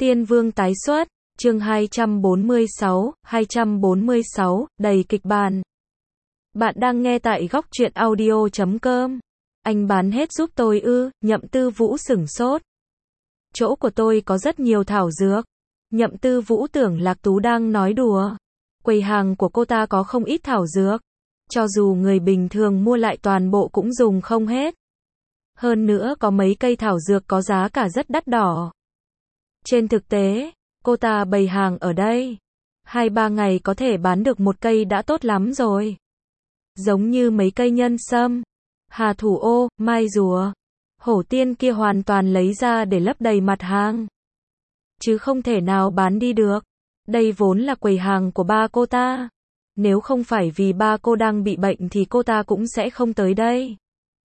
Tiên Vương tái xuất, chương 246, đầy kịch bản. Bạn đang nghe tại góc truyện audio.com. Anh bán hết giúp tôi ư? Nhậm Tư Vũ sửng sốt. Chỗ của tôi có rất nhiều thảo dược. Nhậm Tư Vũ tưởng Lạc Tú đang nói đùa. Quầy hàng của cô ta có không ít thảo dược. Cho dù người bình thường mua lại toàn bộ cũng dùng không hết. Hơn nữa có mấy cây thảo dược có giá cả rất đắt đỏ. Trên thực tế, cô ta bày hàng ở đây. 2-3 ngày có thể bán được một cây đã tốt lắm rồi. Giống như mấy cây nhân sâm, hà thủ ô, mai rùa, hổ tiên kia hoàn toàn lấy ra để lấp đầy mặt hàng. Chứ không thể nào bán đi được. Đây vốn là quầy hàng của ba cô ta. Nếu không phải vì ba cô đang bị bệnh thì cô ta cũng sẽ không tới đây.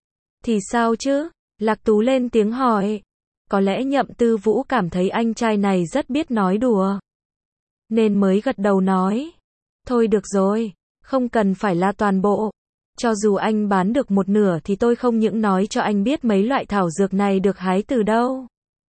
Thì sao chứ? Lạc Tú lên tiếng hỏi. Có lẽ Nhậm Tư Vũ cảm thấy anh trai này rất biết nói đùa. Nên mới gật đầu nói. Thôi được rồi, không cần phải là toàn bộ. Cho dù anh bán được một nửa thì tôi không những nói cho anh biết mấy loại thảo dược này được hái từ đâu.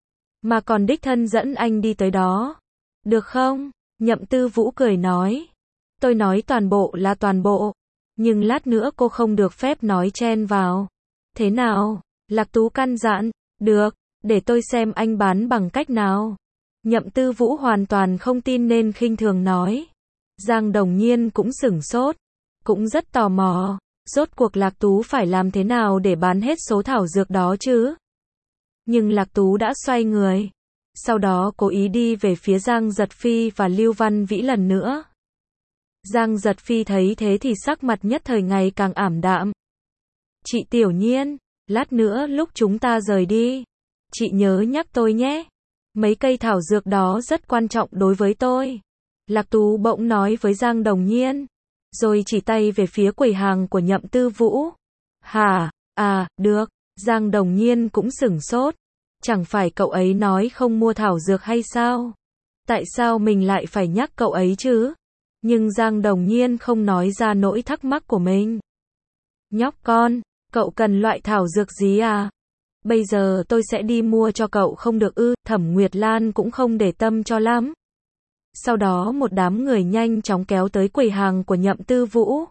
Mà còn đích thân dẫn anh đi tới đó. Được không? Nhậm Tư Vũ cười nói. Tôi nói toàn bộ là toàn bộ. Nhưng lát nữa cô không được phép nói chen vào. Thế nào? Lạc Tú căn dặn. Được, để tôi xem anh bán bằng cách nào. Nhậm Tư Vũ hoàn toàn không tin nên khinh thường nói. Giang Đồng Nhiên cũng sửng sốt. Cũng rất tò mò. Rốt cuộc Lạc Tú phải làm thế nào để bán hết số thảo dược đó chứ? Nhưng Lạc Tú đã xoay người. Sau đó cố ý đi về phía Giang Giật Phi và Lưu Văn Vĩ lần nữa. Giang Giật Phi thấy thế thì sắc mặt nhất thời ngày càng ảm đạm. Chị Tiểu Nhiên, lát nữa lúc chúng ta rời đi, chị nhớ nhắc tôi nhé. Mấy cây thảo dược đó rất quan trọng đối với tôi. Lạc Tú bỗng nói với Giang Đồng Nhiên. Rồi chỉ tay về phía quầy hàng của Nhậm Tư Vũ. Hả? À, được. Giang Đồng Nhiên cũng sửng sốt. Chẳng phải cậu ấy nói không mua thảo dược hay sao? Tại sao mình lại phải nhắc cậu ấy chứ? Nhưng Giang Đồng Nhiên không nói ra nỗi thắc mắc của mình. Nhóc con, cậu cần loại thảo dược gì à? Bây giờ tôi sẽ đi mua cho cậu không được ư? Thẩm Nguyệt Lan cũng không để tâm cho lắm. Sau đó một đám người nhanh chóng kéo tới quầy hàng của Nhậm Tư Vũ.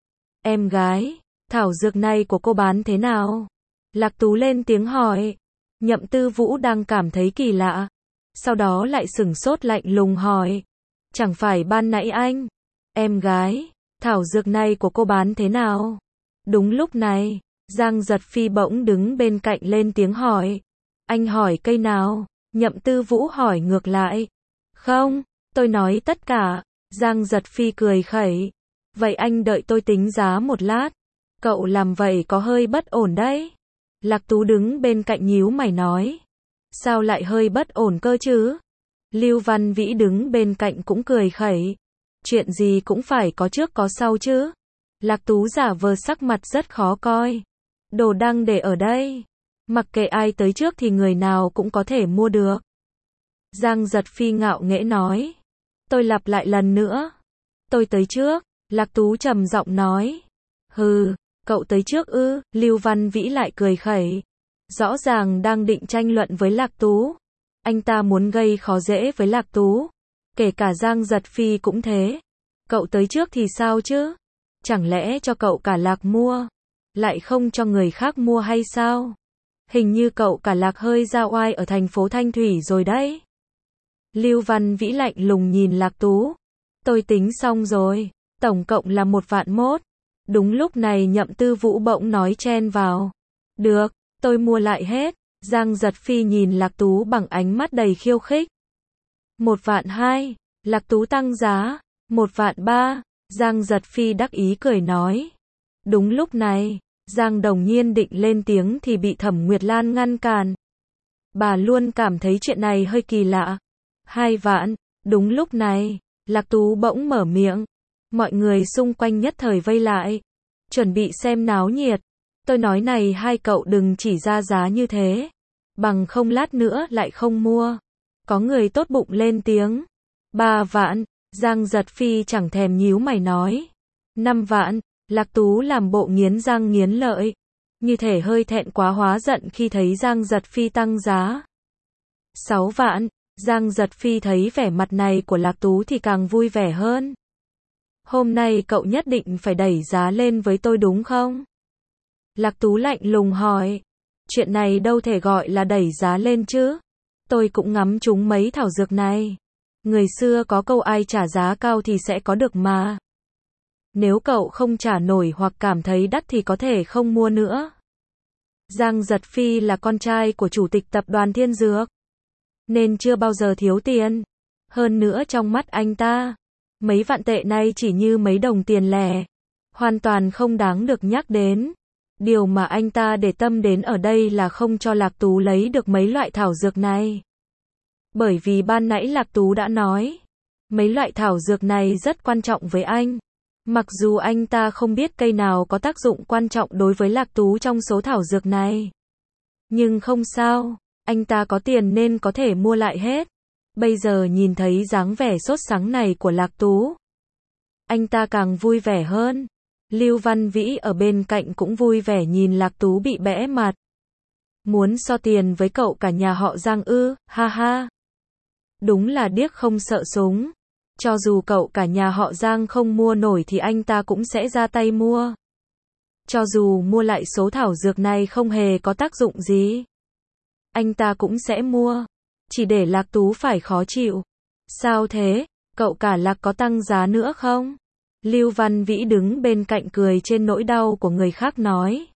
Em gái, thảo dược này của cô bán thế nào? Lạc Tú lên tiếng hỏi. Nhậm Tư Vũ đang cảm thấy kỳ lạ. Sau đó lại sửng sốt lạnh lùng hỏi. Chẳng phải ban nãy anh? Em gái, thảo dược này của cô bán thế nào? Đúng lúc này, Giang Giật Phi bỗng đứng bên cạnh lên tiếng hỏi. Anh hỏi cây nào? Nhậm Tư Vũ hỏi ngược lại. Không, tôi nói tất cả. Giang Giật Phi cười khẩy. Vậy anh đợi tôi tính giá một lát. Cậu làm vậy có hơi bất ổn đấy. Lạc Tú đứng bên cạnh nhíu mày nói. Sao lại hơi bất ổn cơ chứ? Lưu Văn Vĩ đứng bên cạnh cũng cười khẩy. Chuyện gì cũng phải có trước có sau chứ. Lạc Tú giả vờ sắc mặt rất khó coi. Đồ đang để ở đây. Mặc kệ ai tới trước thì người nào cũng có thể mua được. Giang Giật Phi ngạo nghễ nói. Tôi lặp lại lần nữa. Tôi tới trước. Lạc Tú trầm giọng nói. Hừ, cậu tới trước ư? Lưu Văn Vĩ lại cười khẩy. Rõ ràng đang định tranh luận với Lạc Tú. Anh ta muốn gây khó dễ với Lạc Tú. Kể cả Giang Giật Phi cũng thế. Cậu tới trước thì sao chứ? Chẳng lẽ cho cậu cả Lạc mua? Lại không cho người khác mua hay sao? Hình như cậu cả Lạc hơi ra oai ở thành phố Thanh Thủy rồi đấy. Lưu Văn Vĩ lạnh lùng nhìn Lạc Tú. Tôi tính xong rồi. Tổng cộng là 1.100.000. Đúng lúc này Nhậm Tư Vũ bỗng nói chen vào. Được, tôi mua lại hết. Giang Giật Phi nhìn Lạc Tú bằng ánh mắt đầy khiêu khích. 1.200.000. Lạc Tú tăng giá. 1.300.000. Giang Giật Phi đắc ý cười nói. Đúng lúc này, Giang Đồng Nhiên định lên tiếng thì bị Thẩm Nguyệt Lan ngăn cản. Bà luôn cảm thấy chuyện này hơi kỳ lạ. 2 vạn. Đúng lúc này, Lạc Tú bỗng mở miệng. Mọi người xung quanh nhất thời vây lại. Chuẩn bị xem náo nhiệt. Tôi nói này hai cậu đừng chỉ ra giá như thế. Bằng không lát nữa lại không mua. Có người tốt bụng lên tiếng. 3 vạn. Giang Giật Phi chẳng thèm nhíu mày nói. 5 vạn. Lạc Tú làm bộ nghiến răng nghiến lợi. Như thể hơi thẹn quá hóa giận khi thấy Giang Giật Phi tăng giá. 6 vạn. Giang Giật Phi thấy vẻ mặt này của Lạc Tú thì càng vui vẻ hơn. Hôm nay cậu nhất định phải đẩy giá lên với tôi đúng không? Lạc Tú lạnh lùng hỏi. Chuyện này đâu thể gọi là đẩy giá lên chứ. Tôi cũng ngắm trúng mấy thảo dược này. Người xưa có câu ai trả giá cao thì sẽ có được mà. Nếu cậu không trả nổi hoặc cảm thấy đắt thì có thể không mua nữa. Giang Giật Phi là con trai của chủ tịch tập đoàn Thiên Dược, nên chưa bao giờ thiếu tiền. Hơn nữa trong mắt anh ta, mấy vạn tệ này chỉ như mấy đồng tiền lẻ, hoàn toàn không đáng được nhắc đến. Điều mà anh ta để tâm đến ở đây là không cho Lạc Tú lấy được mấy loại thảo dược này. Bởi vì ban nãy Lạc Tú đã nói, mấy loại thảo dược này rất quan trọng với anh. Mặc dù anh ta không biết cây nào có tác dụng quan trọng đối với Lạc Tú trong số thảo dược này. Nhưng không sao, anh ta có tiền nên có thể mua lại hết. Bây giờ nhìn thấy dáng vẻ sốt sắng này của Lạc Tú, anh ta càng vui vẻ hơn. Lưu Văn Vĩ ở bên cạnh cũng vui vẻ nhìn Lạc Tú bị bẽ mặt. Muốn so tiền với cậu cả nhà họ Giang ư, ha ha. Đúng là điếc không sợ súng. Cho dù cậu cả nhà họ Giang không mua nổi thì anh ta cũng sẽ ra tay mua. Cho dù mua lại số thảo dược này không hề có tác dụng gì, anh ta cũng sẽ mua. Chỉ để Lạc Tú phải khó chịu. Sao thế, cậu cả Lạc có tăng giá nữa không? Lưu Văn Vĩ đứng bên cạnh cười trên nỗi đau của người khác nói.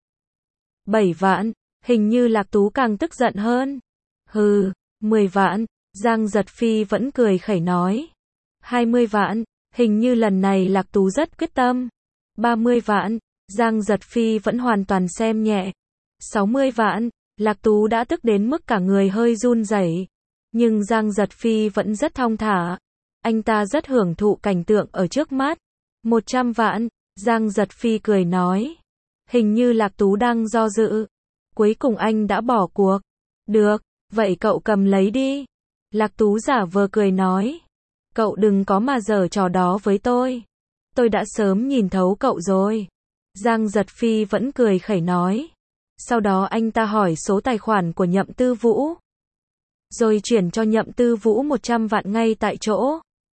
7 vạn, hình như Lạc Tú càng tức giận hơn. Hừ, 10 vạn, Giang Giật Phi vẫn cười khẩy nói. 20 vạn, hình như lần này Lạc Tú rất quyết tâm. 30 vạn, Giang Giật Phi vẫn hoàn toàn xem nhẹ. 60 vạn, Lạc Tú đã tức đến mức cả người hơi run rẩy. Nhưng Giang Giật Phi vẫn rất thong thả. Anh ta rất hưởng thụ cảnh tượng ở trước mắt. 100 vạn, Giang Giật Phi cười nói. Hình như Lạc Tú đang do dự. Cuối cùng anh đã bỏ cuộc. Được, vậy cậu cầm lấy đi. Lạc Tú giả vờ cười nói. Cậu đừng có mà giở trò đó với tôi. Tôi đã sớm nhìn thấu cậu rồi. Giang Giật Phi vẫn cười khẩy nói. Sau đó anh ta hỏi số tài khoản của Nhậm Tư Vũ. Rồi chuyển cho Nhậm Tư Vũ 100 vạn ngay tại chỗ.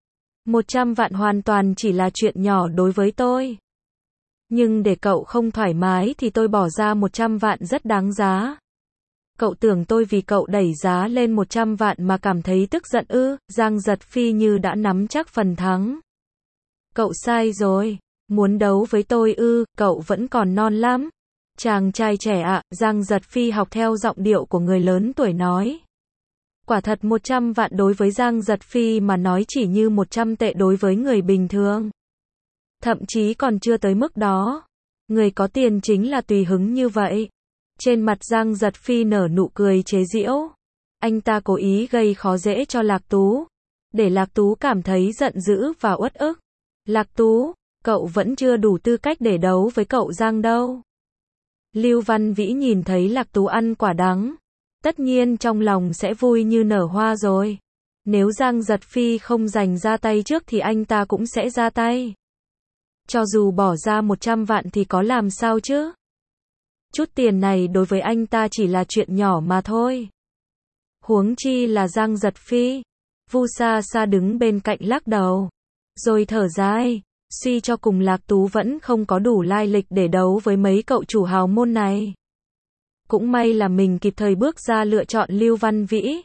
100 vạn hoàn toàn chỉ là chuyện nhỏ đối với tôi. Nhưng để cậu không thoải mái thì tôi bỏ ra 100 vạn rất đáng giá. Cậu tưởng tôi vì cậu đẩy giá lên 100 vạn mà cảm thấy tức giận ư? Giang Giật Phi như đã nắm chắc phần thắng. Cậu sai rồi. Muốn đấu với tôi ư? Cậu vẫn còn non lắm. Chàng trai trẻ ạ, Giang Giật Phi học theo giọng điệu của người lớn tuổi nói. Quả thật 100 vạn đối với Giang Giật Phi mà nói chỉ như 100 tệ đối với người bình thường. Thậm chí còn chưa tới mức đó. Người có tiền chính là tùy hứng như vậy. Trên mặt Giang Giật Phi nở nụ cười chế giễu. Anh ta cố ý gây khó dễ cho Lạc Tú. Để Lạc Tú cảm thấy giận dữ và uất ức. Lạc Tú, cậu vẫn chưa đủ tư cách để đấu với cậu Giang đâu. Lưu Văn Vĩ nhìn thấy Lạc Tú ăn quả đắng. Tất nhiên trong lòng sẽ vui như nở hoa rồi. Nếu Giang Giật Phi không giành ra tay trước thì anh ta cũng sẽ ra tay. Cho dù bỏ ra 100 vạn thì có làm sao chứ? Chút tiền này đối với anh ta chỉ là chuyện nhỏ mà thôi. Huống chi là Giang Giật Phi. Vu Sa Sa đứng bên cạnh lắc đầu. Rồi thở dài. Suy cho cùng Lạc Tú vẫn không có đủ lai lịch để đấu với mấy cậu chủ hào môn này. Cũng may là mình kịp thời bước ra lựa chọn Lưu Văn Vĩ.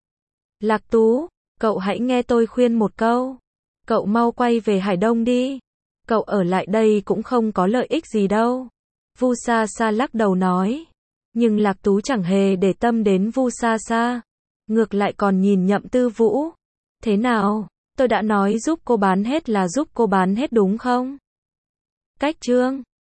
Lạc Tú, cậu hãy nghe tôi khuyên một câu. Cậu mau quay về Hải Đông đi. Cậu ở lại đây cũng không có lợi ích gì đâu. Vu Sa Sa lắc đầu nói. Nhưng Lạc Tú chẳng hề để tâm đến Vu Sa Sa. Ngược lại còn nhìn Nhậm Tư Vũ. Thế nào, tôi đã nói giúp cô bán hết là giúp cô bán hết đúng không? Cách chương